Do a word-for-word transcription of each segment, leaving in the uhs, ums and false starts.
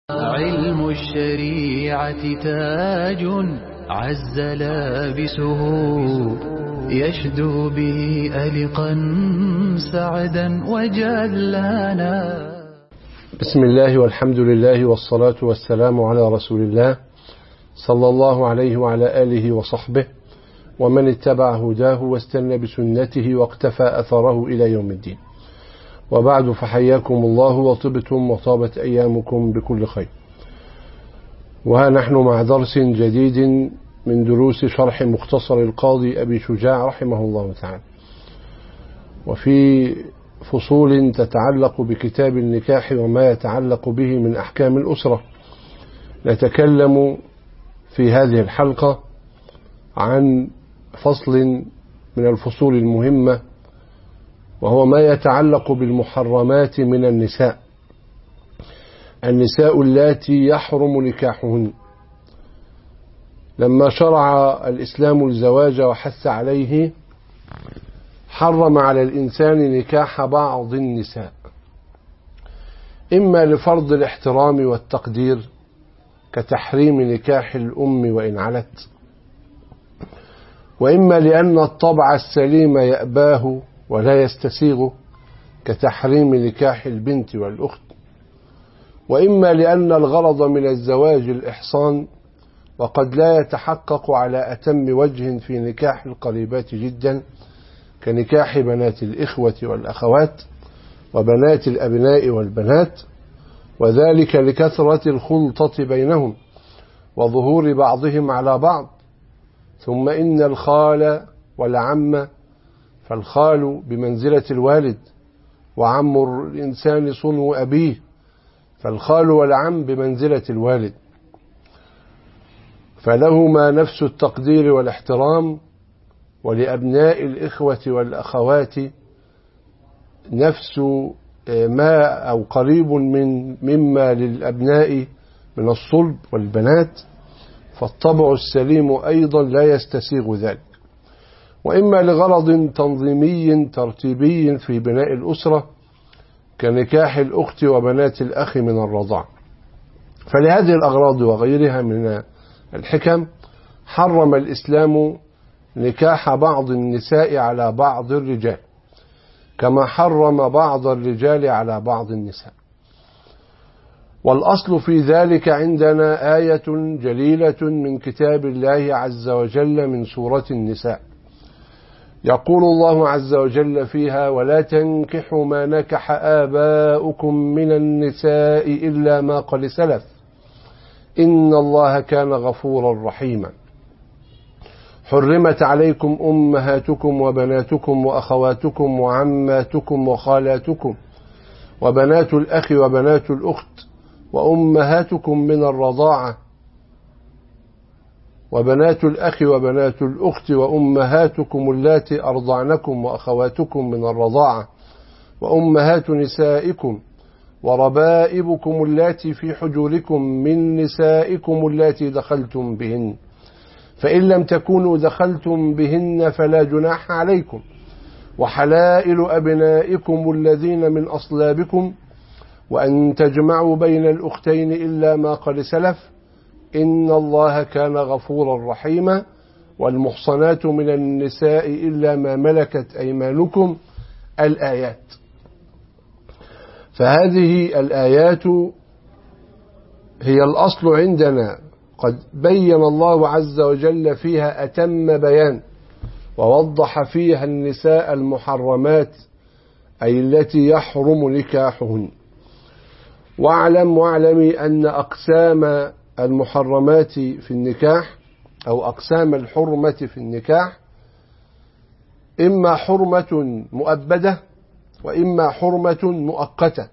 علم الشريعة تاج عز لابسه يشدو به ألقا سعدا وجلانا. بسم الله والحمد لله والصلاة والسلام على رسول الله صلى الله عليه وعلى آله وصحبه ومن اتبع هداه واستنى بسنته واقتفى أثره إلى يوم الدين. وبعد، فحياكم الله وطبتم وطابت أيامكم بكل خير. وها نحن مع درس جديد من دروس شرح مختصر القاضي أبي شجاع رحمه الله تعالى، وفي فصول تتعلق بكتاب النكاح وما يتعلق به من أحكام الأسرة. نتكلم في هذه الحلقة عن فصل من الفصول المهمة، وهو ما يتعلق بالمحرمات من النساء، النساء اللاتي يحرم نكاحهن. لما شرع الإسلام الزواج وحث عليه، حرم على الإنسان نكاح بعض النساء، إما لفرض الاحترام والتقدير كتحريم نكاح الأم وإن علت، وإما لأن الطبع السليم يأباه ولا يستسيغه كتحريم نكاح البنت والأخت، وإما لأن الغرض من الزواج الإحصان، وقد لا يتحقق على أتم وجه في نكاح القريبات جدا كنكاح بنات الإخوة والأخوات وبنات الأبناء والبنات، وذلك لكثرة الخلطة بينهم وظهور بعضهم على بعض. ثم إن الخال والعم، فالخال بمنزلة الوالد، وعم الإنسان صنو أبيه، فالخال والعم بمنزلة الوالد، فلهما نفس التقدير والاحترام، ولأبناء الإخوة والأخوات نفس ما أو قريب من مما للأبناء من الصلب والبنات، فالطبع السليم أيضا لا يستسيغ ذلك. وإما لغرض تنظيمي ترتيبي في بناء الأسرة كنكاح الأخت وبنات الأخ من الرضاع. فلهذه الأغراض وغيرها من الحكم حرم الإسلام نكاح بعض النساء على بعض الرجال، كما حرم بعض الرجال على بعض النساء. والأصل في ذلك عندنا آية جليلة من كتاب الله عز وجل من سورة النساء، يقول الله عز وجل فيها: ولا تنكحوا ما نكح آباؤكم من النساء إلا ما قد سلف إن الله كان غفورا رحيما. حرمت عليكم أمهاتكم وبناتكم وأخواتكم وعماتكم وخالاتكم وبنات الأخ وبنات الأخت وأمهاتكم من الرضاعة وبنات الأخ وبنات الأخت وأمهاتكم اللاتي أرضعنكم وأخواتكم من الرضاعة وأمهات نسائكم وربائبكم اللاتي في حجوركم من نسائكم اللاتي دخلتم بهن، فإن لم تكونوا دخلتم بهن فلا جناح عليكم، وحلائل أبنائكم الذين من أصلابكم، وأن تجمعوا بين الأختين إلا ما قد سلف إن الله كان غفورا رحيما. والمحصنات من النساء إلا ما ملكت أيمانكم. الآيات. فهذه الآيات هي الأصل عندنا، قد بين الله عز وجل فيها أتم بيان، ووضح فيها النساء المحرمات، أي التي يحرم نكاحهن. واعلم واعلمي أن أقسام المحرمات في النكاح أو أقسام الحرمة في النكاح إما حرمة مؤبدة وإما حرمة مؤقتة.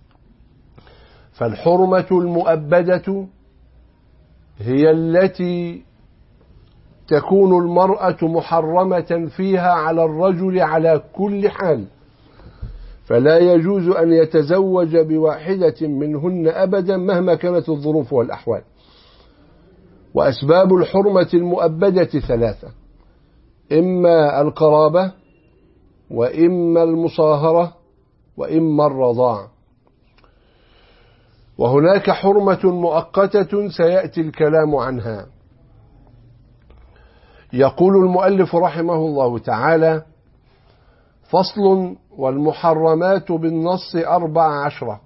فالحرمة المؤبدة هي التي تكون المرأة محرمة فيها على الرجل على كل حال، فلا يجوز أن يتزوج بواحدة منهن أبدا مهما كانت الظروف والأحوال. وأسباب الحرمة المؤبدة ثلاثة: إما القرابة، وإما المصاهرة، وإما الرضاعة. وهناك حرمة مؤقتة سيأتي الكلام عنها. يقول المؤلف رحمه الله تعالى: فصل: والمحرمات بالنص أربع عشرة.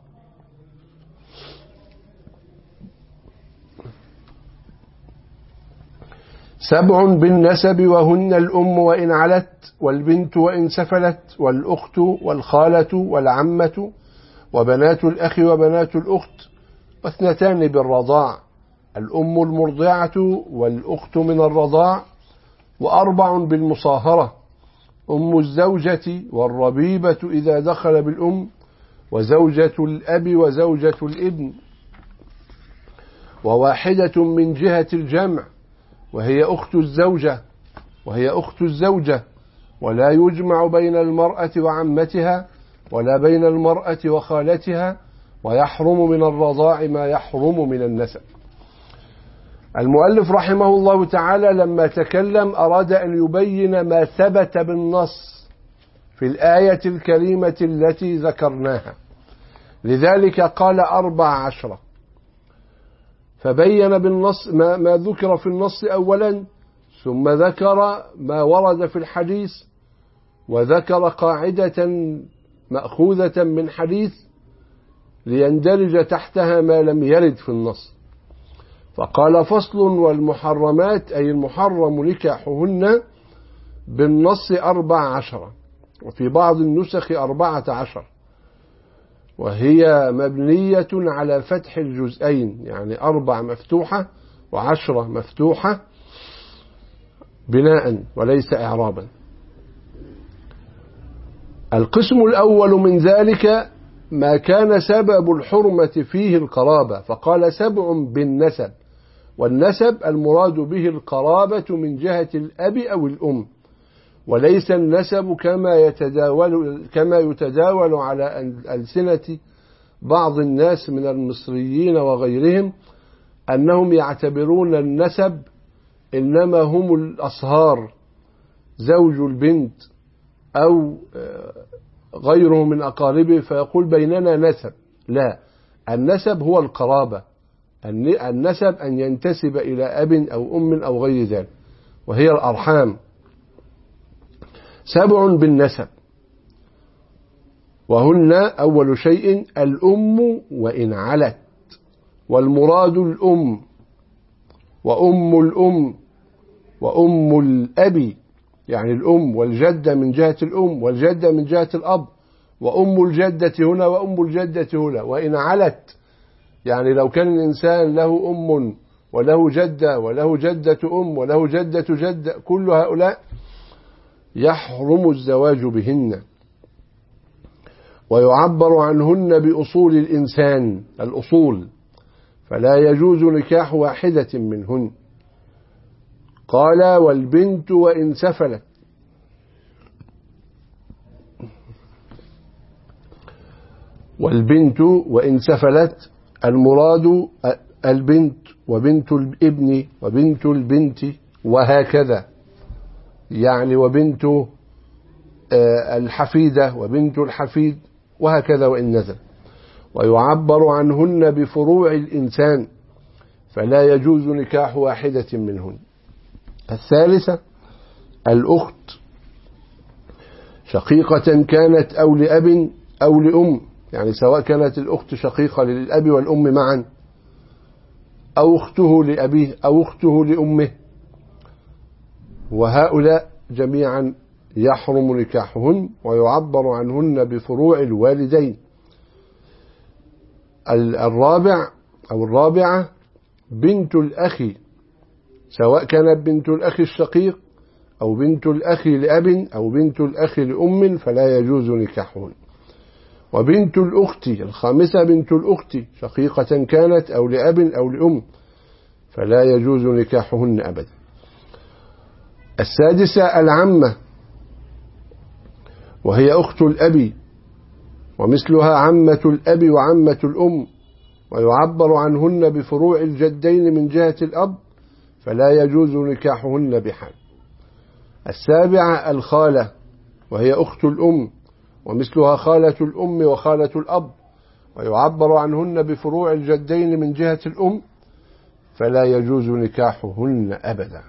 سبع بالنسب وهن الأم وإن علت، والبنت وإن سفلت، والأخت والخالة والعمة، وبنات الأخ وبنات الأخت، واثنتان بالرضاع: الأم المرضعة والأخت من الرضاع، وأربع بالمصاهرة: أم الزوجة والربيبة إذا دخل بالأم، وزوجة الأب وزوجة الابن، وواحدة من جهة الجمع وهي أخت الزوجة وهي أخت الزوجة ولا يجمع بين المرأة وعمتها ولا بين المرأة وخالتها، ويحرم من الرضاع ما يحرم من النسب. المؤلف رحمه الله تعالى لما تكلم أراد أن يبين ما ثبت بالنص في الآية الكريمة التي ذكرناها، لذلك قال أربع عشرة، فبين بالنص ما, ما ذكر في النص أولا، ثم ذكر ما ورد في الحديث، وذكر قاعدة مأخوذة من حديث ليندرج تحتها ما لم يرد في النص. فقال: فصل: والمحرمات أي المحرم نكاحهن بالنص أربع عشرة، وفي بعض النسخ أربعة عشر، وهي مبنية على فتح الجزئين، يعني أربع مفتوحة وعشرة مفتوحة بناء وليس إعرابا. القسم الأول من ذلك ما كان سبب الحرمة فيه القرابة، فقال: سبع بالنسب، والنسب المراد به القرابة من جهة الأب أو الأم، وليس النسب كما يتداول كما يتداول على ألسنة بعض الناس من المصريين وغيرهم، أنهم يعتبرون النسب إنما هم الأصهار، زوج البنت أو غيره من أقاربه، فيقول بيننا نسب. لا، النسب هو القرابة، النسب أن ينتسب إلى أب أو أم أو غير ذلك، وهي الأرحام. سبع بالنسب، وهن أول شيء الأم وإن علت، والمراد الأم وأم الأم وأم الأب، يعني الأم والجدة من جهة الأم والجدة من جهة الأب، وأم الجدة هنا وأم الجدة هنا. وإن علت يعني لو كان الإنسان له أم وله جدة وله جدة أم وله جدة جدة، كل هؤلاء يحرم الزواج بهن، ويعبر عنهن بأصول الإنسان، الأصول، فلا يجوز نكاح واحدة منهن. قال: والبنت وإن سفلت، والبنت وإن سفلت المراد البنت وبنت الابن وبنت البنت وهكذا، يعني وبنت الحفيدة وبنت الحفيد وهكذا وإن نزل. ويعبر عنهن بفروع الإنسان، فلا يجوز نكاح واحدة منهن. الثالثة الأخت، شقيقة كانت أو لأب أو لأم، يعني سواء كانت الأخت شقيقة للأب والأم معا، أو أخته لأبيه أو أخته لأمه، وهؤلاء جميعا يحرم نكاحهن، ويعبر عنهن بفروع الوالدين. الرابع أو الرابعة بنت الأخ، سواء كانت بنت الأخ الشقيق أو بنت الأخ لأب أو بنت الأخ لأم، فلا يجوز نكاحهن. وبنت الأخت الخامسة بنت الأخت، شقيقة كانت أو لأب أو لأم، فلا يجوز نكاحهن أبدا. السادسة العمة، وهي أخت الأب، ومثلها عمة الأب وعمة الأم، ويعبر عنهن بفروع الجدين من جهة الأب، فلا يجوز نكاحهن بحال. السابعة الخالة، وهي أخت الأم، ومثلها خالة الأم وخالة الأب، ويعبر عنهن بفروع الجدين من جهة الأم فلا يجوز نكاحهن أبدا.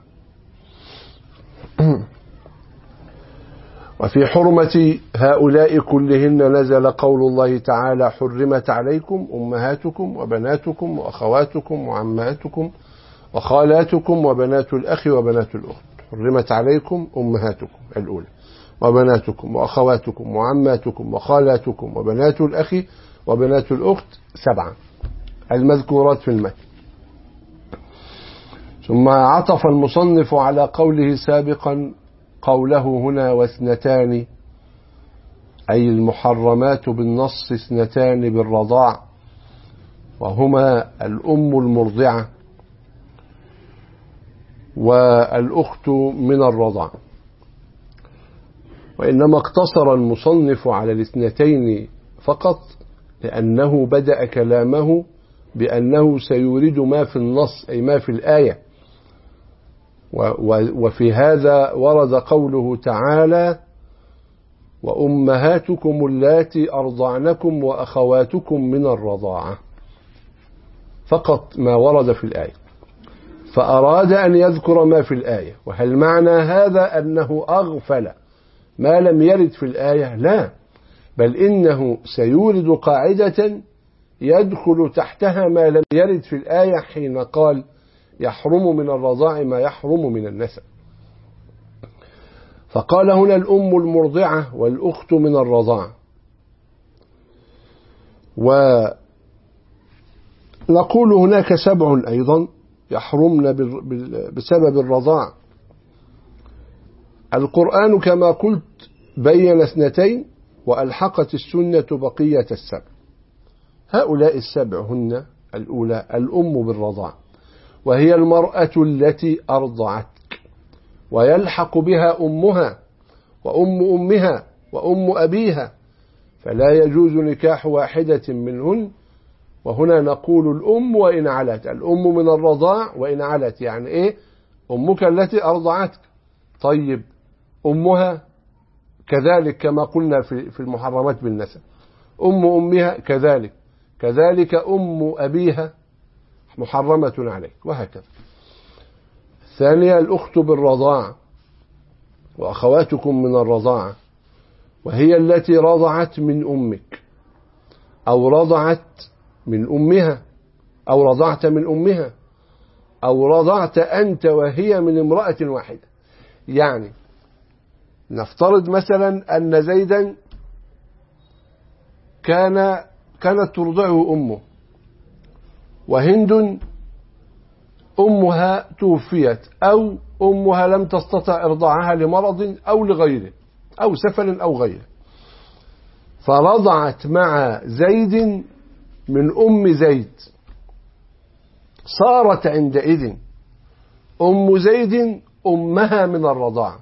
وفي حرمة هؤلاء كلهن نزل قول الله تعالى: حرمت عليكم أمهاتكم وبناتكم وأخواتكم وعماتكم وخالاتكم وبنات الأخ وبنات الأخت. حرمت عليكم أمهاتكم الأولى وبناتكم وأخواتكم وعماتكم وخالاتكم وبنات الأخ وبنات الأخت سبعة المذكورات في المتن. ثم عطف المصنف على قوله سابقا قوله هنا واثنتان، أي المحرمات بالنص اثنتان بالرضاع، وهما الأم المرضعة والأخت من الرضاع. وإنما اقتصر المصنف على الاثنتين فقط لأنه بدأ كلامه بأنه سيورد ما في النص أي ما في الآية، وفي هذا ورد قوله تعالى: وأمهاتكم اللاتي أرضعنكم وأخواتكم من الرضاعة، فقط ما ورد في الآية، فأراد أن يذكر ما في الآية. وهل معنى هذا أنه أغفل ما لم يرد في الآية؟ لا، بل إنه سيورد قاعدة يدخل تحتها ما لم يرد في الآية حين قال: يحرم من الرضاع ما يحرم من النسب. فقال هنا الأم المرضعة والأخت من الرضاع. ونقول هناك سبع أيضا يحرمن بسبب الرضاع. القرآن كما قلت بين اثنتين وألحقت السنة بقية السبع. هؤلاء السبع هن: الأولى الأم بالرضاع، وهي المرأة التي أرضعتك، ويلحق بها أمها وأم أمها وأم أبيها، فلا يجوز نكاح واحدة منهن. وهنا نقول الأم وإن علت، الأم من الرضاع وإن علت، يعني إيه؟ أمك التي أرضعتك. طيب أمها كذلك كما قلنا في المحرمات بالنسب، أم أمها كذلك، كذلك أم أبيها محرمة عليك، وهكذا. الثانية الأخت بالرضاع وأخواتكم من الرضاعة، وهي التي رضعت من أمك أو رضعت من أمها أو رضعت من أمها أو رضعت أنت وهي من امرأة واحدة. يعني نفترض مثلا أن زيدا كان كانت ترضعه أمه، وهند أمها توفيت أو أمها لم تستطع إرضاعها لمرض أو لغيره أو سفل أو غيره، فرضعت مع زيد من أم زيد، صارت عندئذ أم زيد أمها من الرضاعة،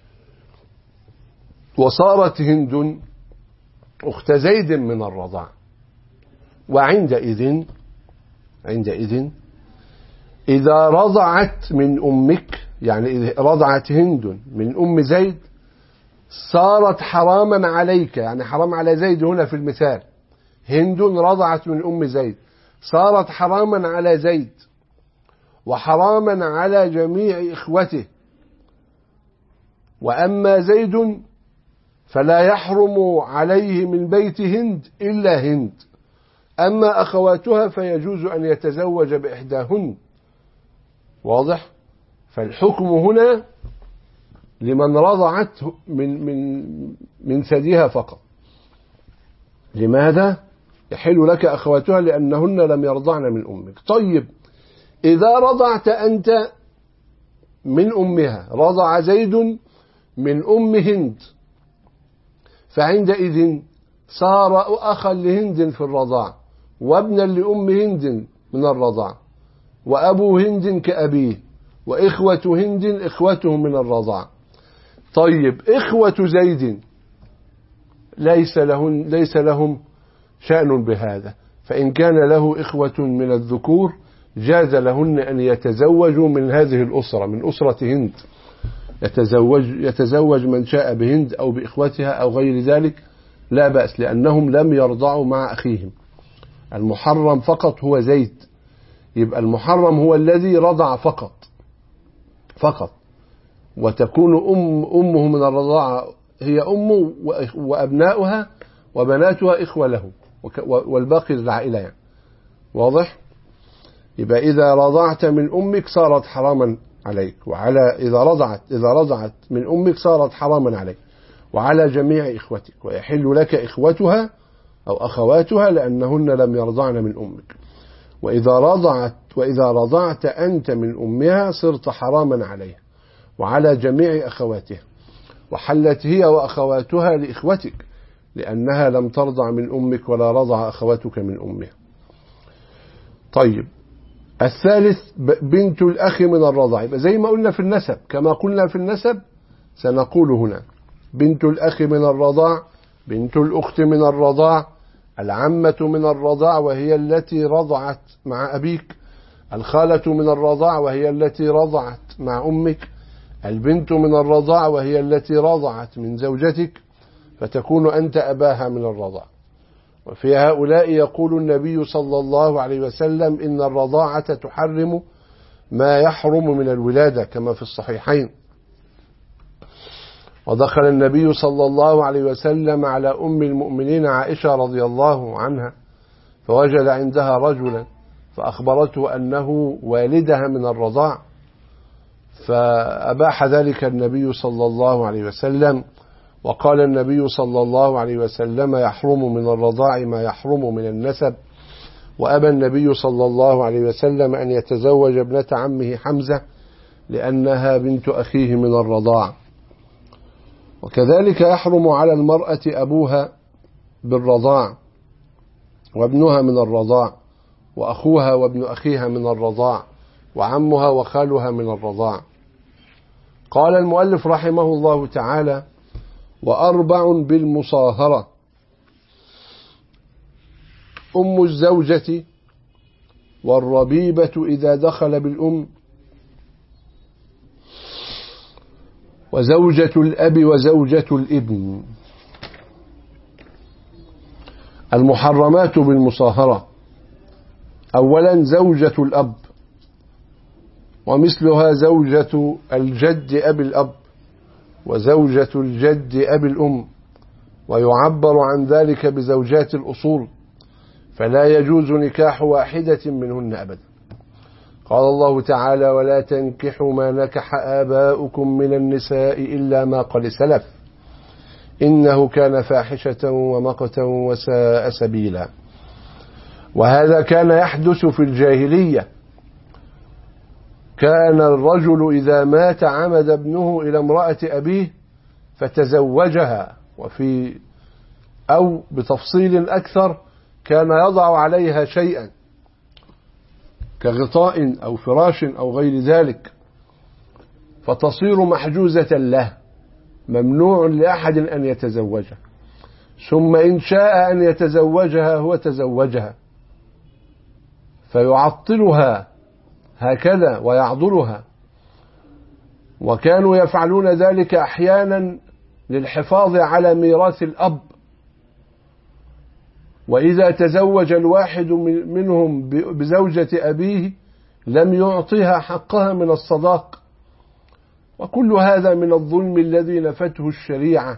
وصارت هند أخت زيد من الرضاعة. وعندئذ عندئذ إذا رضعت من أمك، يعني إذا رضعت هند من أم زيد، صارت حراما عليك، يعني حرام على زيد هنا في المثال، هند رضعت من أم زيد، صارت حراما على زيد وحراما على جميع إخوته. وأما زيد فلا يحرم عليه من بيت هند إلا هند، أما أخواتها فيجوز أن يتزوج بإحداهن. واضح؟ فالحكم هنا لمن رضعت من من من ثديها فقط. لماذا؟ يحل لك أخواتها لأنهن لم يرضعن من أمك. طيب إذا رضعت أنت من أمها، رضع زيد من أم هند، فعندئذ صار أخا لهند في الرضاع وابنا لأم هند من الرضاع، وأبو هند كأبيه، وإخوة هند إخوته من الرضاع. طيب إخوة زيد ليس لهم, ليس لهم شأن بهذا، فإن كان له إخوة من الذكور جاز لهن أن يتزوجوا من هذه الأسرة، من أسرة هند، يتزوج, يتزوج من شاء بهند أو بإخوتها أو غير ذلك، لا بأس، لأنهم لم يرضعوا مع أخيهم. المحرم فقط هو زيد، يبقى المحرم هو الذي رضع فقط فقط، وتكون أم أمه من الرضاعة هي أمه وأبناؤها وبناتها إخوة له، والباقي العائلة يعني. واضح؟ يبقى إذا رضعت من أمك صارت حراما عليك، وعلى إذا رضعت إذا رضعت من أمك صارت حراما عليك وعلى جميع إخوتك، ويحل لك إخوتها أو أخواتها لأنهن لم يرضعن من أمك. وإذا رضعت وإذا رضعت أنت من أمها صرت حراما عليها وعلى جميع أخواتها، وحلت هي وأخواتها لإخوتك لأنها لم ترضع من أمك ولا رضع أخواتك من أمها. طيب، الثالث بنت الأخ من الرضاع، يبقى زي ما قلنا في النسب، كما قلنا في النسب سنقول هنا: بنت الأخ من الرضاع، بنت الأخت من الرضاع، العمة من الرضاع وهي التي رضعت مع أبيك، الخالة من الرضاع وهي التي رضعت مع أمك، البنت من الرضاع وهي التي رضعت من زوجتك فتكون أنت أباها من الرضاع. وفي هؤلاء يقول النبي صلى الله عليه وسلم: إن الرضاعة تحرم ما يحرم من الولادة كما في الصحيحين. ودخل النبي صلى الله عليه وسلم على أم المؤمنين عائشة رضي الله عنها فوجد عندها رجلا فأخبرته أنه والدها من الرضاع، فأباح ذلك النبي صلى الله عليه وسلم، وقال النبي صلى الله عليه وسلم: يحرم من الرضاع ما يحرم من النسب. وأبى النبي صلى الله عليه وسلم أن يتزوج ابنة عمه حمزة لأنها بنت أخيه من الرضاع. وكذلك يحرم على المرأة أبوها بالرضاع وابنها من الرضاع وأخوها وابن أخيها من الرضاع وعمها وخالها من الرضاع. قال المؤلف رحمه الله تعالى: وأربع بالمصاهرة: أم الزوجة والربيبة إذا دخل بالأم، وزوجة الأب وزوجة الابن. المحرمات بالمصاهرة: أولا زوجة الأب، ومثلها زوجة الجد أبي الأب، وزوجة الجد أبي الأم، ويعبر عن ذلك بزوجات الأصول، فلا يجوز نكاح واحدة منهن أبدا. قال الله تعالى: ولا تنكحوا ما نكح آباؤكم من النساء إلا ما قد سلف إنه كان فاحشة ومقتا وساء سبيلا. وهذا كان يحدث في الجاهلية، كان الرجل إذا مات عمد ابنه إلى امرأة أبيه فتزوجها، وفي أو بتفصيل أكثر كان يضع عليها شيئا كغطاء أو فراش أو غير ذلك فتصير محجوزة له، ممنوع لأحد أن يتزوجها، ثم إن شاء أن يتزوجها هو تزوجها، فيعطلها هكذا ويعضلها. وكانوا يفعلون ذلك أحيانا للحفاظ على ميراث الأب، وإذا تزوج الواحد منهم بزوجة أبيه لم يعطيها حقها من الصداق. وكل هذا من الظلم الذي نفته الشريعة،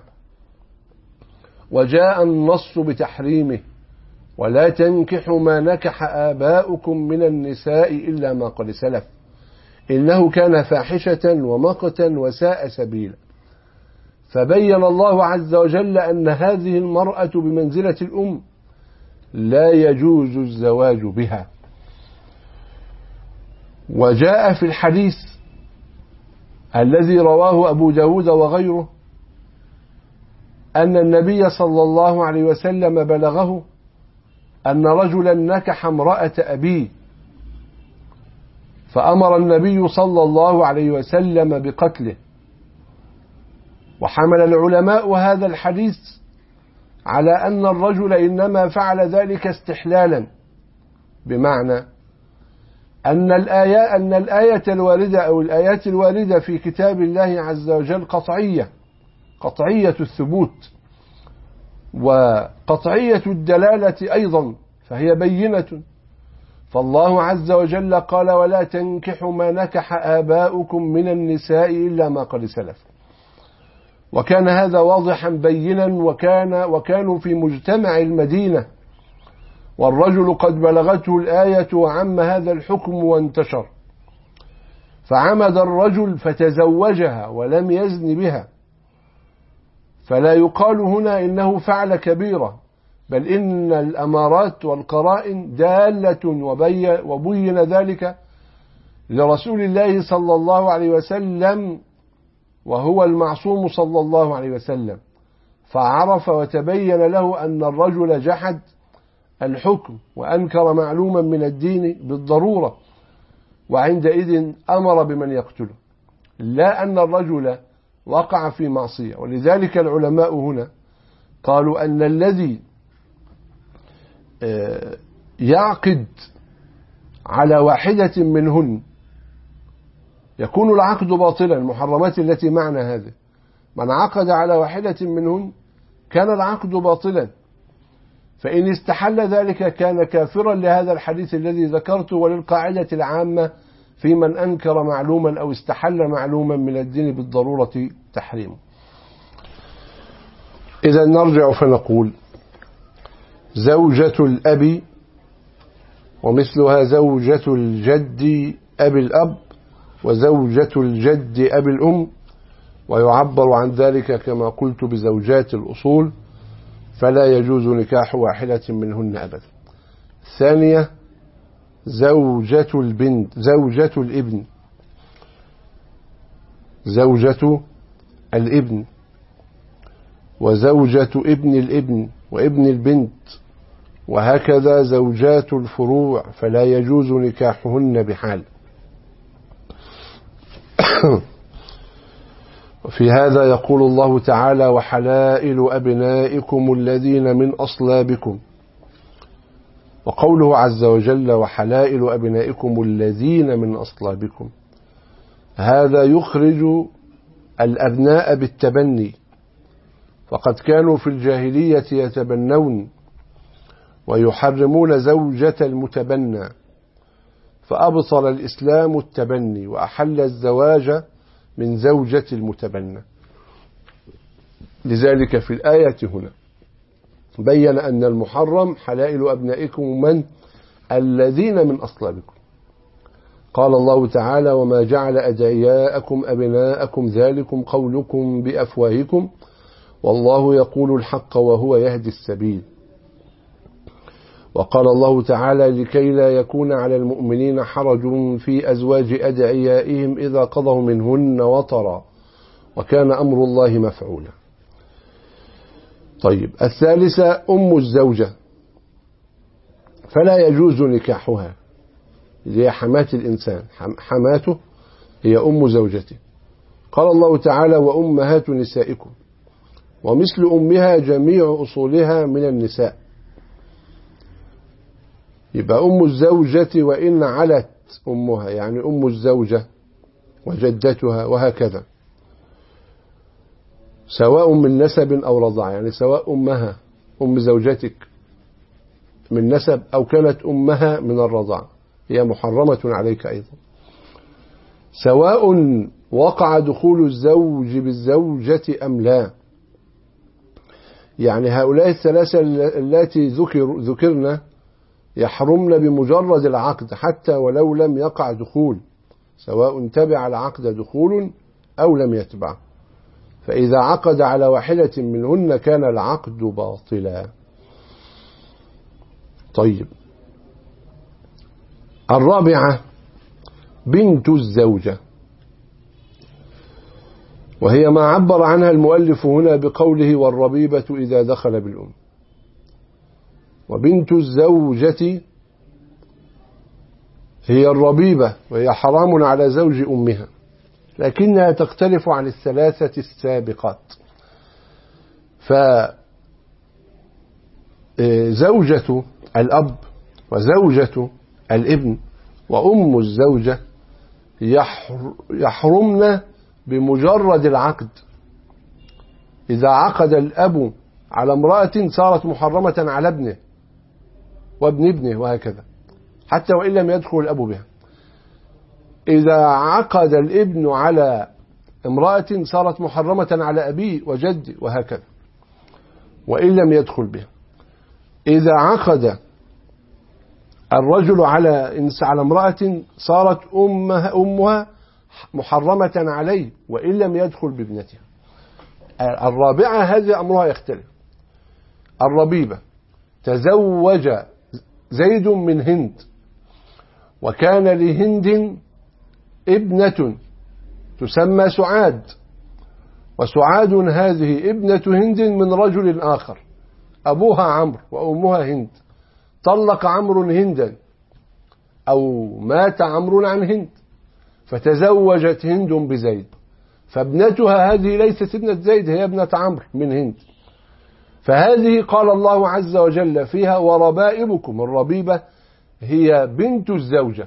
وجاء النص بتحريمه: ولا تنكحوا ما نكح آباؤكم من النساء إلا ما قد سلف إنه كان فاحشة ومقتا وساء سبيلا. فبين الله عز وجل أن هذه المرأة بمنزلة الأم لا يجوز الزواج بها. وجاء في الحديث الذي رواه أبو داود وغيره أن النبي صلى الله عليه وسلم بلغه أن رجلا نكح امرأة أبيه، فأمر النبي صلى الله عليه وسلم بقتله. وحمل العلماء هذا الحديث على أن الرجل إنما فعل ذلك استحلالا، بمعنى أن الآية أن الآية الواردة أو الآيات الواردة في كتاب الله عز وجل قطعية قطعية الثبوت وقطعية الدلالة أيضا، فهي بينة. فالله عز وجل قال ولا تنكحوا ما نكح آباؤكم من النساء إلا ما قد سلف، وكان هذا واضحا بينا، وكان وكانوا في مجتمع المدينة، والرجل قد بلغته الآية وعم هذا الحكم وانتشر، فعمد الرجل فتزوجها ولم يزن بها، فلا يقال هنا إنه فعل كبيرة، بل إن الأمارات والقرائن دالة وبين ذلك لرسول الله صلى الله عليه وسلم، وهو المعصوم صلى الله عليه وسلم، فعرف وتبين له أن الرجل جحد الحكم وأنكر معلوما من الدين بالضرورة، وعندئذ أمر بمن يقتله، لا أن الرجل وقع في معصية. ولذلك العلماء هنا قالوا أن الذي يعقد على واحدة منهن يكون العقد باطلا، المحرمات التي معنى هذا، من عقد على واحدة منهن كان العقد باطلا، فإن استحل ذلك كان كافرا لهذا الحديث الذي ذكرته، وللقاعدة العامة في من أنكر معلوما أو استحل معلوما من الدين بالضرورة تحريمه. إذا نرجع فنقول زوجة الأب ومثلها زوجة الجد أبي الأب وزوجة الجد أبي الأم، ويعبر عن ذلك كما قلت بزوجات الأصول، فلا يجوز نكاح واحدة منهن أبدا. الثانية زوجة البنت زوجة الابن زوجة الابن وزوجة ابن الابن وابن البنت، وهكذا زوجات الفروع، فلا يجوز نكاحهن بحال. وفي هذا يقول الله تعالى وحلائل أبنائكم الذين من أصلابكم، وقوله عز وجل وحلائل أبنائكم الذين من أصلابكم، هذا يخرج الأبناء بالتبني، فقد كانوا في الجاهلية يتبنون ويحرمون زوجة المتبنى، فأبطل الإسلام التبني وأحل الزواج من زوجة المتبنى. لذلك في الآية هنا بين أن المحرم حلائل أبنائكم من الذين من أصلابكم. قال الله تعالى وما جعل أدعياءكم أبناءكم ذلكم قولكم بأفواهكم والله يقول الحق وهو يهدي السبيل. وقال الله تعالى لكي لا يكون على المؤمنين حرج في أزواج أدعيائهم إذا قضوا منهن وطرا وكان أمر الله مفعولا. طيب الثالثة أم الزوجة، فلا يجوز نكاحها، هي حماة الإنسان، حماته هي أم زوجته. قال الله تعالى وأمهات نسائكم، ومثل أمها جميع أصولها من النساء، يبقى أم الزوجة وإن علت أمها، يعني أم الزوجة وجدتها وهكذا، سواء من نسب أو رضاع، يعني سواء أمها أم زوجتك من نسب أو كانت أمها من الرضاع هي محرمة عليك أيضا، سواء وقع دخول الزوج بالزوجة أم لا. يعني هؤلاء الثلاثة التي ذكر ذكرنا يحرمن بمجرد العقد حتى ولو لم يقع دخول، سواء تبع العقد دخول أو لم يتبع، فإذا عقد على واحدة منهن كان العقد باطلا. طيب الرابعة بنت الزوجة، وهي ما عبر عنها المؤلف هنا بقوله والربيبة إذا دخل بالأم. وبنت الزوجة هي الربيبة، وهي حرام على زوج أمها، لكنها تختلف عن الثلاثة السابقات. فزوجة الأب وزوجة الابن وأم الزوجة يحرمن بمجرد العقد. إذا عقد الأب على امرأة صارت محرمة على ابنه، وابن ابنه وهكذا، حتى وإن لم يدخل الأب بها. إذا عقد الابن على امرأة صارت محرمة على أبيه وجده وهكذا وإن لم يدخل بها. إذا عقد الرجل على على امرأة صارت أمها, أمها محرمة عليه وإن لم يدخل بابنتها. الرابعة هذه أمرها يختلف. الربيبة تزوج زيد من هند وكان لهند ابنة تسمى سعاد، وسعاد هذه ابنة هند من رجل آخر أبوها عمرو وأمها هند. طلق عمرو هندا أو مات عمرو عن هند فتزوجت هند بزيد، فابنتها هذه ليست ابنة زيد، هي ابنة عمرو من هند. فهذه قال الله عز وجل فيها وربائبكم، الربيبة هي بنت الزوجة،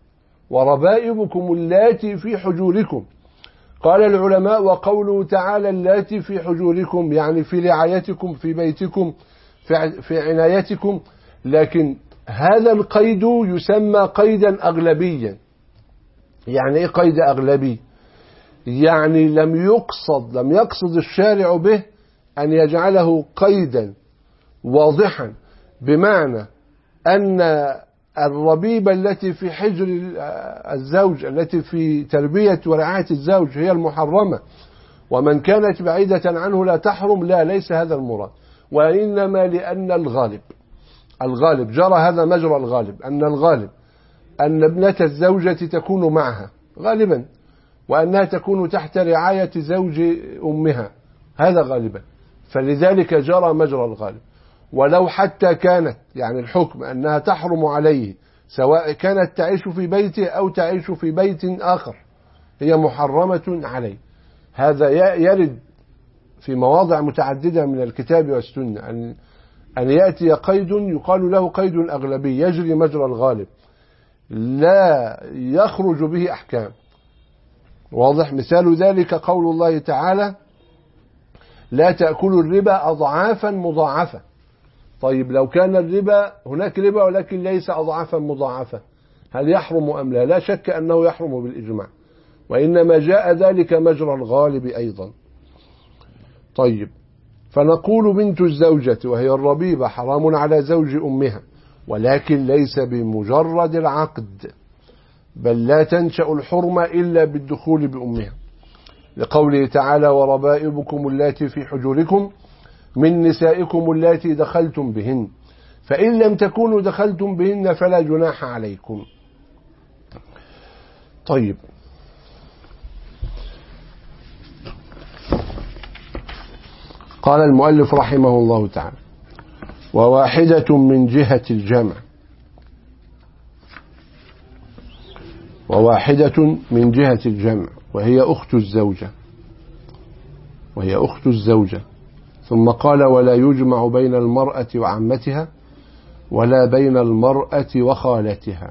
وربائبكم اللاتي في حجوركم. قال العلماء وقوله تعالى اللاتي في حجوركم يعني في رعايتكم في بيتكم في عنايتكم، لكن هذا القيد يسمى قيدا أغلبيا. يعني إيه قيد أغلبي؟ يعني لم يقصد لم يقصد الشارع به أن يجعله قيدا واضحا، بمعنى أن الربيبة التي في حجر الزوج التي في تربية ورعاية الزوج هي المحرمة، ومن كانت بعيدة عنه لا تحرم. لا، ليس هذا المراد، وإنما لأن الغالب الغالب جرى هذا مجرى الغالب، أن الغالب أن ابنة الزوجة تكون معها غالبا، وأنها تكون تحت رعاية زوج أمها، هذا غالبا، فلذلك جرى مجرى الغالب. ولو حتى كانت يعني الحكم أنها تحرم عليه سواء كانت تعيش في بيته أو تعيش في بيت آخر، هي محرمة عليه. هذا يرد في مواضع متعددة من الكتاب والسنة أن أن يأتي قيد يقال له قيد أغلبي يجري مجرى الغالب لا يخرج به أحكام. واضح؟ مثال ذلك قول الله تعالى لا تأكلوا الربا أضعافا مضاعفة. طيب لو كان الربا هناك ربا ولكن ليس أضعافا مضاعفة، هل يحرم أم لا؟ لا شك أنه يحرم بالإجماع، وإنما جاء ذلك مجرى الغالب أيضا. طيب فنقول بنت الزوجة وهي الربيبة حرام على زوج أمها، ولكن ليس بمجرد العقد، بل لا تنشأ الحرمة إلا بالدخول بأمها، لقوله تعالى وربائبكم اللاتي في حجوركم من نسائكم اللاتي دخلتم بهن، فإن لم تكونوا دخلتم بهن فلا جناح عليكم. طيب قال المؤلف رحمه الله تعالى وواحدة من جهة الجمع وواحدة من جهة الجمع وهي أخت الزوجة وهي أخت الزوجة ثم قال ولا يجمع بين المرأة وعمتها ولا بين المرأة وخالتها،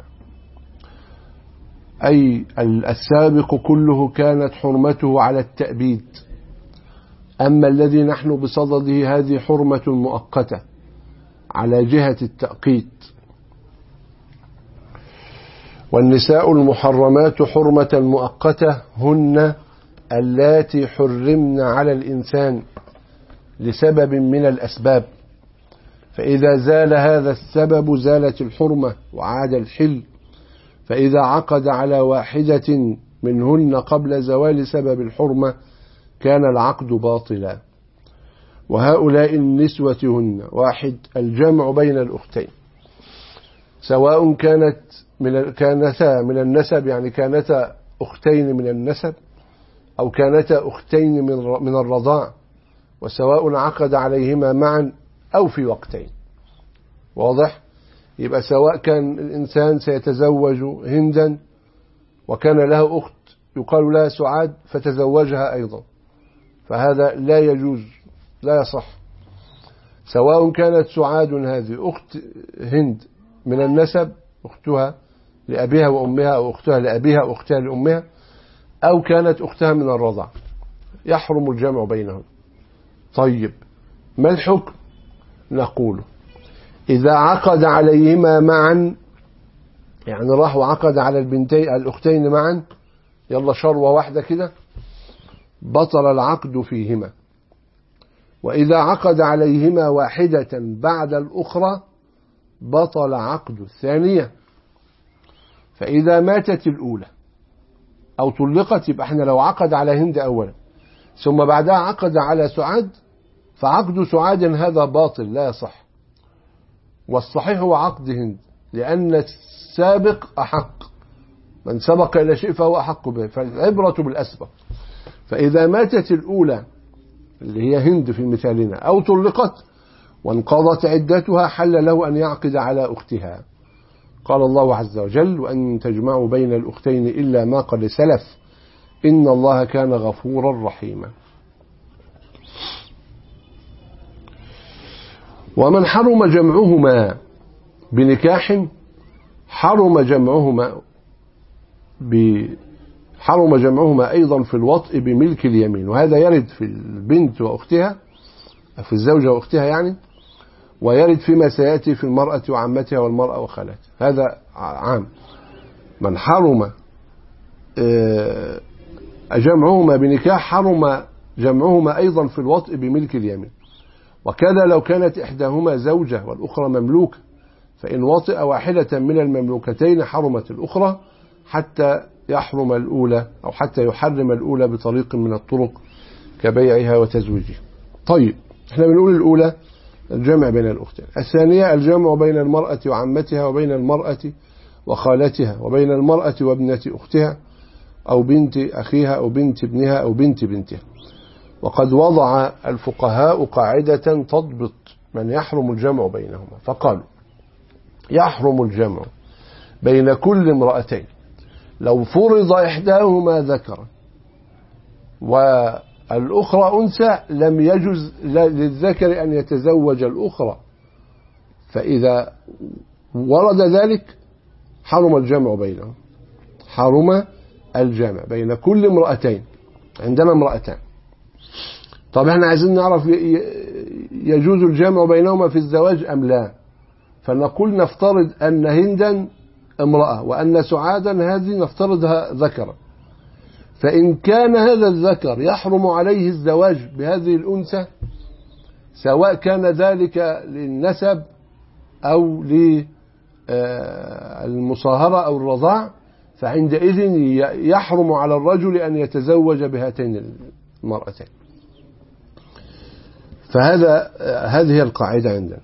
أي السابق كله كانت حرمته على التأبيد، أما الذي نحن بصدده هذه حرمة مؤقتة على جهة التأقيت. والنساء المحرمات حرمة مؤقتة هن اللاتي حرمن على الإنسان لسبب من الأسباب، فإذا زال هذا السبب زالت الحرمة وعاد الحل، فإذا عقد على واحدة منهن قبل زوال سبب الحرمة كان العقد باطلا. وهؤلاء النسوة هن واحد الجمع بين الأختين، سواء كانت من كانتا من النسب يعني كانتا أختين من النسب أو كانتا أختين من من الرضاع، وسواء عقد عليهما معا أو في وقتين. واضح؟ يبقى سواء كان الإنسان سيتزوج هندا وكان له أخت يقال لها سعاد فتزوجها أيضا، فهذا لا يجوز لا يصح. سواء كانت سعاد هذه أخت هند من النسب أختها لأبيها وأمها أو أختها لأبيها وأختها لأمها، أو كانت أختها من الرضع، يحرم الجمع بينهم. طيب ما الحكم؟ نقول إذا عقد عليهما معا، يعني راح وعقد على البنتين الأختين معا، يلا شروة واحدة كده، بطل العقد فيهما. وإذا عقد عليهما واحدة بعد الأخرى بطل عقد الثانية. فإذا ماتت الأولى أو طلقت، يبقى احنا لو عقد على هند أولا ثم بعدها عقد على سعاد فعقد سعاد هذا باطل لا يصح، والصحيح هو عقد هند، لأن السابق أحق، من سبق إلى شيء فهو أحق به، فالعبرة بالأسبق. فإذا ماتت الأولى اللي هي هند في مثالنا أو طلقت وانقضت عدتها حل له أن يعقد على أختها. قال الله عز وجل: وأن تجمعوا بين الأختين إلا ما قد سلف إن الله كان غفورا رحيما. ومن حرم جمعهما بنكاح حرم جمعهما ب حرم جمعهما أيضا في الوطء بملك اليمين، وهذا يرد في البنت وأختها، في الزوجة وأختها يعني، ويرد فيما سيأتي في المرأة وعمتها والمرأة وخالتها، هذا عام. من حرم جمعهما بنكاح حرم جمعهما أيضا في الوطء بملك اليمين. وكذا لو كانت إحداهما زوجة والأخرى مملوكة، فإن وطئ واحدة من المملوكتين حرمت الأخرى حتى يحرم الأولى أو حتى يحرم الأولى بطريق من الطرق كبيعها وتزويجها. طيب، احنا بنقول الأولى الجمع بين الأختين، الثانية الجمع بين المرأة وعمتها وبين المرأة وخالتها وبين المرأة وابنة أختها أو بنت أخيها أو بنت ابنها أو بنت بنتها. وقد وضع الفقهاء قاعدة تضبط من يحرم الجمع بينهما، فقالوا: يحرم الجمع بين كل امرأتين لو فرض إحداهما ذكرا والأخرى أنثى لم يجز للذكر أن يتزوج الأخرى، فإذا ورد ذلك حرم الجمع بينهم، حرم الجمع بين كل امرأتين. عندنا امرأتان، طب احنا عايزين نعرف يجوز الجمع بينهما في الزواج أم لا، فنقول نفترض أن هندا امرأة وأن سعادا هذه نفترضها ذكرا، فإن كان هذا الذكر يحرم عليه الزواج بهذه الأنثى سواء كان ذلك للنسب أو للمصاهرة أو الرضاع، فعندئذ يحرم على الرجل أن يتزوج بهاتين المرأتين. فهذا هذه القاعدة عندنا.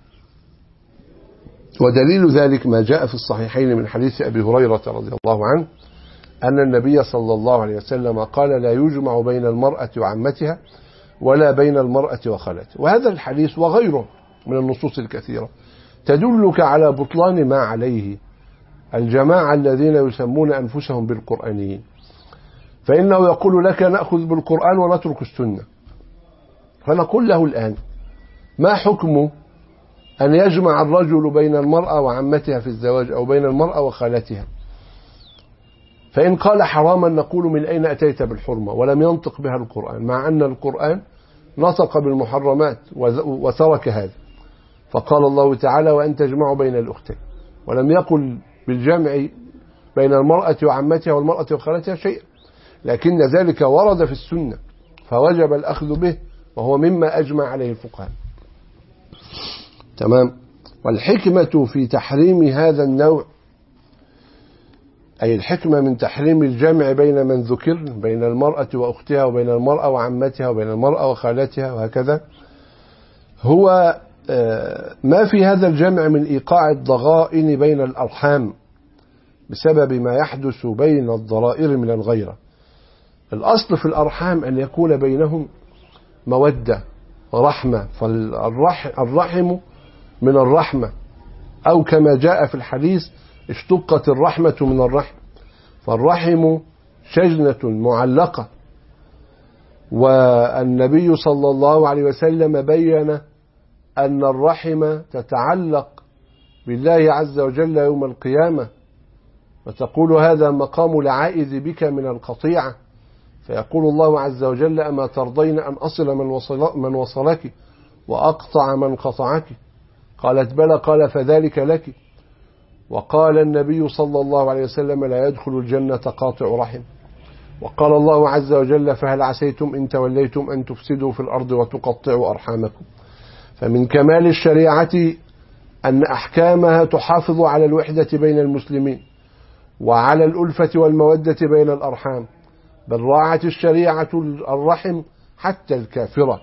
ودليل ذلك ما جاء في الصحيحين من حديث أبي هريرة رضي الله عنه أن النبي صلى الله عليه وسلم قال: لا يجمع بين المرأة وعمتها ولا بين المرأة وخالتها. وهذا الحديث وغيره من النصوص الكثيرة تدلك على بطلان ما عليه الجماعة الذين يسمون أنفسهم بالقرآنيين، فإنه يقول لك: نأخذ بالقرآن ونترك السنة. فنقول له الآن: ما حكم أن يجمع الرجل بين المرأة وعمتها في الزواج أو بين المرأة وخالتها؟ فإن قال حراما نقول: من أين أتيت بالحرمة؟ ولم ينطق بها القرآن، مع أن القرآن نطق بالمحرمات وترك هذا، فقال الله تعالى: وأن تجمعوا بين الأختين، ولم يقل بالجمع بين المرأة وعمتها والمرأة وخالتها شيء، لكن ذلك ورد في السنة فوجب الأخذ به، وهو مما أجمع عليه الفقهاء. تمام. والحكمة في تحريم هذا النوع، أي الحكمة من تحريم الجمع بين من ذكر بين المرأة وأختها وبين المرأة وعمتها وبين المرأة وخالتها وهكذا، هو ما في هذا الجمع من إيقاع الضغائن بين الأرحام بسبب ما يحدث بين الضرائر من الغيرة. الأصل في الأرحام أن يكون بينهم مودة ورحمة، فالرحم من الرحمة، أو كما جاء في الحديث: اشتقت الرحمة من الرحم، فالرحم شجنة معلقة. والنبي صلى الله عليه وسلم بين أن الرحم تتعلق بالله عز وجل يوم القيامة، وتقول: هذا مقام العائذ بك من القطيعة، فيقول الله عز وجل: أما ترضين أن أصل من, وصل من وصلك وأقطع من قطعك؟ قالت بلى. قال فذلك لك. وقال النبي صلى الله عليه وسلم لا يدخل الجنة قاطع رحم. وقال الله عز وجل فهل عسيتم إن توليتم أن تفسدوا في الأرض وتقطعوا أرحامكم. فمن كمال الشريعة أن أحكامها تحافظ على الوحدة بين المسلمين وعلى الألفة والمودة بين الأرحام، بل راعت الشريعة الرحم حتى الكافرة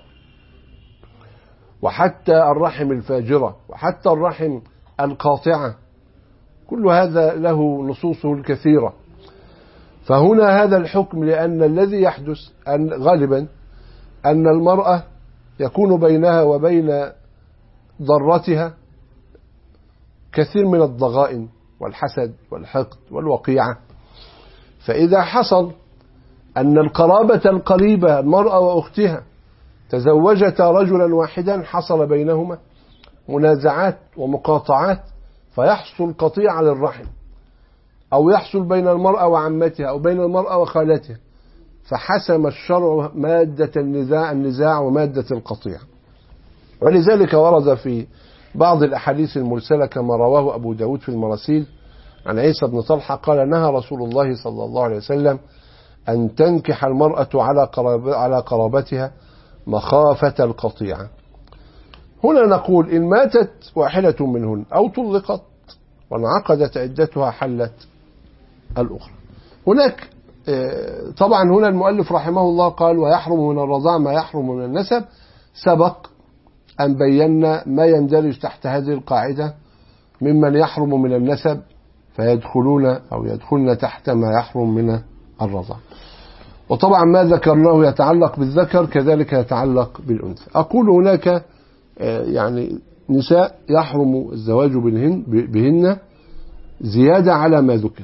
وحتى الرحم الفاجرة وحتى الرحم القاطعة، كل هذا له نصوصه الكثيرة. فهنا هذا الحكم لأن الذي يحدث أن غالبا أن المرأة يكون بينها وبين ضرتها كثير من الضغائن والحسد والحقد والوقيعة. فإذا حصل أن القرابة القريبة المرأة وأختها تزوجتا رجلا واحدا حصل بينهما منازعات ومقاطعات، فيحصل قطيعة للرحم، أو يحصل بين المرأة وعمتها أو بين المرأة وخالتها، فحسم الشرع مادة النزاع النزاع ومادة القطيعة. ولذلك ورد في بعض الأحاديث المرسلة كما رواه أبو داود في المراسيل عن عيسى بن طلحة قال نهى رسول الله صلى الله عليه وسلم أن تنكح المرأة على قراب على قرابتها مخافة القطيعة. هنا نقول إن ماتت واحدة منهن أو طلقت وانعقدت عدتها حلت الأخرى. هناك طبعا هنا المؤلف رحمه الله قال ويحرم من الرضاع ما يحرم من النسب. سبق أن بينا ما يندرج تحت هذه القاعدة ممن يحرم من النسب فيدخلون أو يدخلن تحت ما يحرم من الرضاع. وطبعا ما ذكرناه يتعلق بالذكر كذلك يتعلق بالأنثى. أقول هناك يعني نساء يحرم الزواج بهن زيادة على ما ذكر،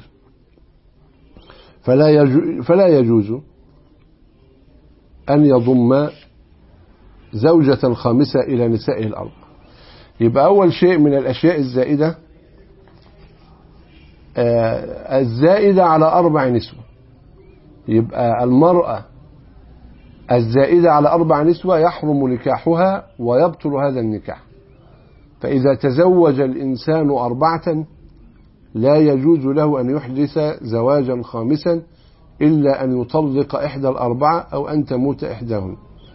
فلا يجوز, فلا يجوز أن يضم زوجة خامسة إلى نسائه الأربع. يبقى أول شيء من الأشياء الزائدة الزائدة على أربع نسوة. يبقى المرأة الزائدة على أربع نسوة يحرم نكاحها ويبطل هذا النكاح. فإذا تزوج الإنسان أربعة لا يجوز له أن يحدث زواجا خامسا إلا أن يطلق إحدى الأربعة أو أن تموت إحداهن.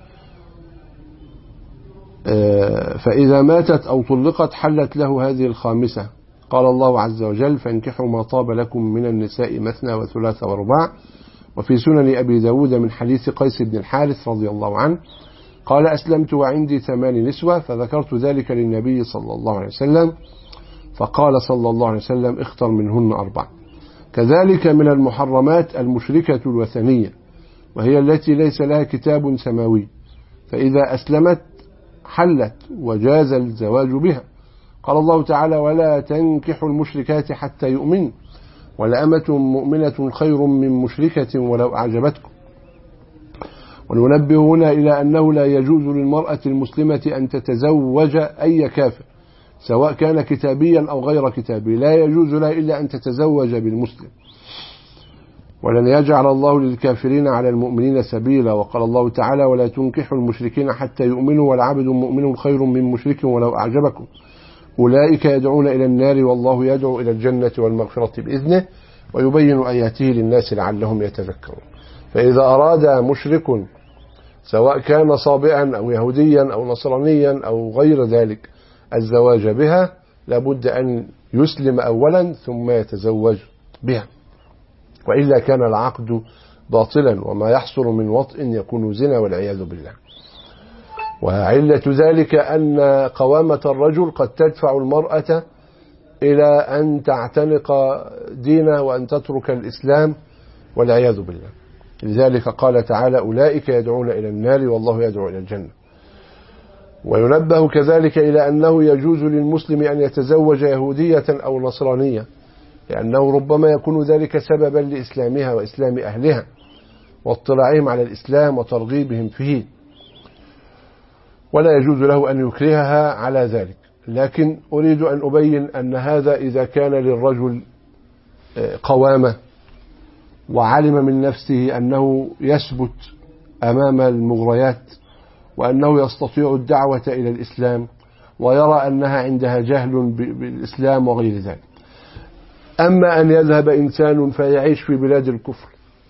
فإذا ماتت أو طلقت حلت له هذه الخامسة. قال الله عز وجل فانكحوا ما طاب لكم من النساء مثنى وثلاث ورباع. وفي سنن أبي داود من حديث قيس بن الحارث رضي الله عنه قال أسلمت وعندي ثمان نسوة فذكرت ذلك للنبي صلى الله عليه وسلم فقال صلى الله عليه وسلم اختر منهن أربع. كذلك من المحرمات المشركة الوثنية وهي التي ليس لها كتاب سماوي، فإذا أسلمت حلت وجاز الزواج بها. قال الله تعالى ولا تنكحوا المشركات حتى يؤمنوا ولأمة مؤمنة خير من مشركة ولو أعجبتكم. وننبه هنا إلى أنه لا يجوز للمرأة المسلمة أن تتزوج أي كافر سواء كان كتابيا أو غير كتابي، لا يجوز لها إلا أن تتزوج بالمسلم. ولن يجعل الله للكافرين على المؤمنين سبيلا. وقال الله تعالى ولا تنكحوا المشركين حتى يؤمنوا ولعبد مؤمن خير من مشرك ولو أعجبكم أولئك يدعون إلى النار والله يدعو إلى الجنة والمغفرة بإذنه ويبين آياته للناس لعلهم يتذكرون. فإذا أراد مشرك سواء كان صابئا أو يهوديا أو نصرانيا أو غير ذلك الزواج بها لابد أن يسلم أولا ثم يتزوج بها، وإلا كان العقد باطلا وما يحصل من وطء يكون زنا والعياذ بالله. وعلة ذلك أن قوامة الرجل قد تدفع المرأة إلى أن تعتنق دينه وأن تترك الإسلام والعياذ بالله. لذلك قال تعالى أولئك يدعون إلى النار والله يدعو إلى الجنة. وينبه كذلك إلى أنه يجوز للمسلم أن يتزوج يهودية أو نصرانية لأنه ربما يكون ذلك سببا لإسلامها وإسلام أهلها واطلاعهم على الإسلام وترغيبهم فيه، ولا يجوز له أن يكرهها على ذلك. لكن أريد أن أبين أن هذا إذا كان للرجل قوامة وعلم من نفسه أنه يثبت أمام المغريات وأنه يستطيع الدعوة إلى الإسلام ويرى أنها عندها جهل بالإسلام وغير ذلك. أما أن يذهب إنسان فيعيش في بلاد الكفر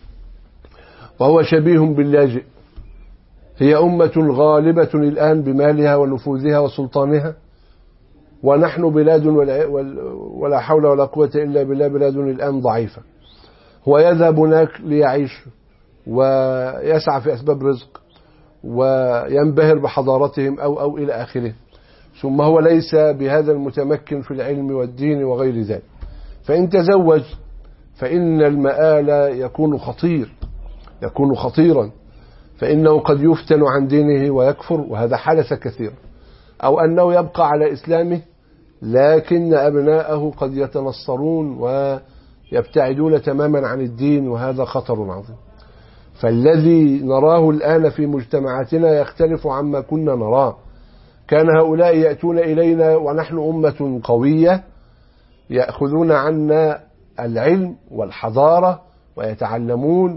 وهو شبيه باللاجئ، هي أمة غالبة الآن بمالها ونفوذها وسلطانها، ونحن بلاد ولا حول ولا قوة إلا بالله بلاد الآن ضعيفة، هو يذهب هناك ليعيش ويسعى في أسباب رزق وينبهر بحضارتهم أو أو إلى آخره، ثم هو ليس بهذا المتمكن في العلم والدين وغير ذلك، فإن تزوج فإن المآل يكون خطير يكون خطيرا، فإنه قد يفتن عن دينه ويكفر، وهذا حدث كثيرا، أو أنه يبقى على إسلامه لكن أبناءه قد يتنصرون ويبتعدون تماما عن الدين، وهذا خطر عظيم. فالذي نراه الآن في مجتمعاتنا يختلف عما كنا نراه. كان هؤلاء يأتون إلينا ونحن أمة قوية يأخذون عنا العلم والحضارة ويتعلمون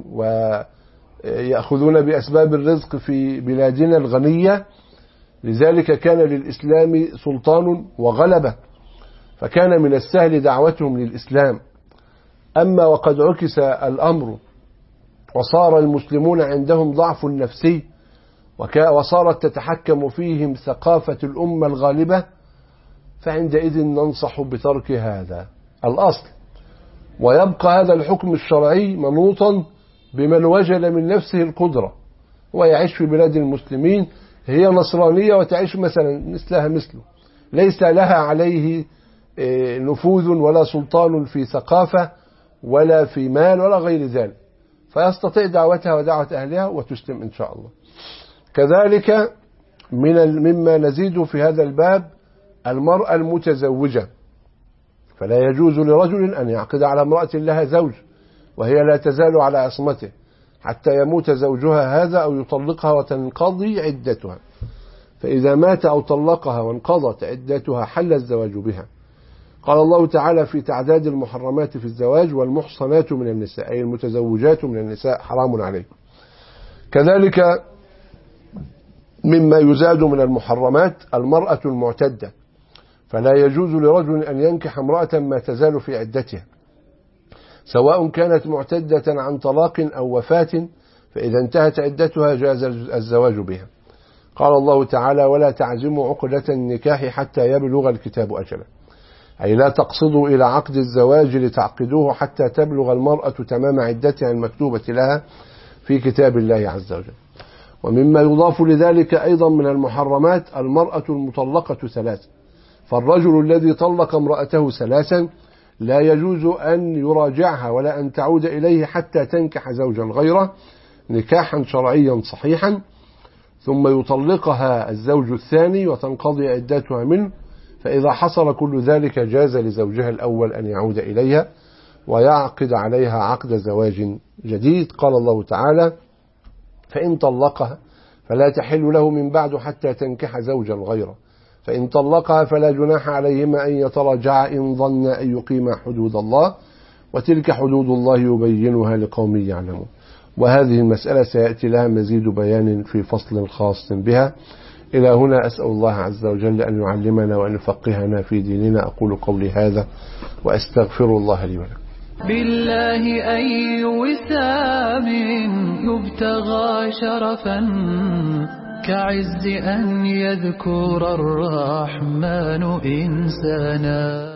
ويأخذون بأسباب الرزق في بلادنا الغنية، لذلك كان للإسلام سلطان وغلبة، فكان من السهل دعوتهم للإسلام. أما وقد عكس الأمر وصار المسلمون عندهم ضعف نفسي وصارت تتحكم فيهم ثقافة الأمة الغالبة، فعندئذ ننصح بترك هذا الأصل، ويبقى هذا الحكم الشرعي منوطا بمن وجد من نفسه القدرة ويعيش في بلاد المسلمين، هي نصرانية وتعيش مثلا مثلها مثله، ليس لها عليه نفوذ ولا سلطان في ثقافة ولا في مال ولا غير ذلك، فيستطيع دعوتها ودعوة أهلها وتسلم إن شاء الله. كذلك من مما نزيد في هذا الباب المرأة المتزوجة، فلا يجوز لرجل أن يعقد على امرأة لها زوج وهي لا تزال على عصمته حتى يموت زوجها هذا أو يطلقها وتنقضي عدتها، فإذا مات أو طلقها وانقضت عدتها حل الزواج بها. قال الله تعالى في تعداد المحرمات في الزواج: والمحصنات من النساء، أي المتزوجات من النساء حرام عليكم. كذلك مما يزاد من المحرمات المرأة المعتدة، فلا يجوز لرجل أن ينكح امرأة ما تزال في عدتها، سواء كانت معتدة عن طلاق أو وفاة، فإذا انتهت عدتها جاز الزواج بها. قال الله تعالى: ولا تعزموا عقدة النكاح حتى يبلغ الكتاب أجله، أي لا تقصدوا إلى عقد الزواج لتعقدوه حتى تبلغ المرأة تمام عدتها المكتوبة لها في كتاب الله عز وجل. ومما يضاف لذلك أيضا من المحرمات المرأة المطلقة ثلاثا، فالرجل الذي طلق امرأته ثلاثا لا يجوز أن يراجعها ولا أن تعود إليه حتى تنكح زوجا غيره نكاحا شرعيا صحيحا، ثم يطلقها الزوج الثاني وتنقضي عدتها منه، فإذا حصل كل ذلك جاز لزوجها الأول أن يعود إليها ويعقد عليها عقد زواج جديد. قال الله تعالى: فإن طلقها فلا تحل له من بعد حتى تنكح زوجا غيره، فإن طلقها فلا جناح عليهما أن يتراجعا إن ظن أن يقيما حدود الله، وتلك حدود الله يبينها لقوم يعلمون. وهذه المسألة سيأتي لها مزيد بيان في فصل خاص بها. إلى هنا أسأل الله عز وجل أن يعلمنا وأن يفقهنا في ديننا. أقول قولي هذا وأستغفر الله لي ولكم. بالله أي وسام يبتغى شرفا كعز أن يذكر الرحمن إنسانا.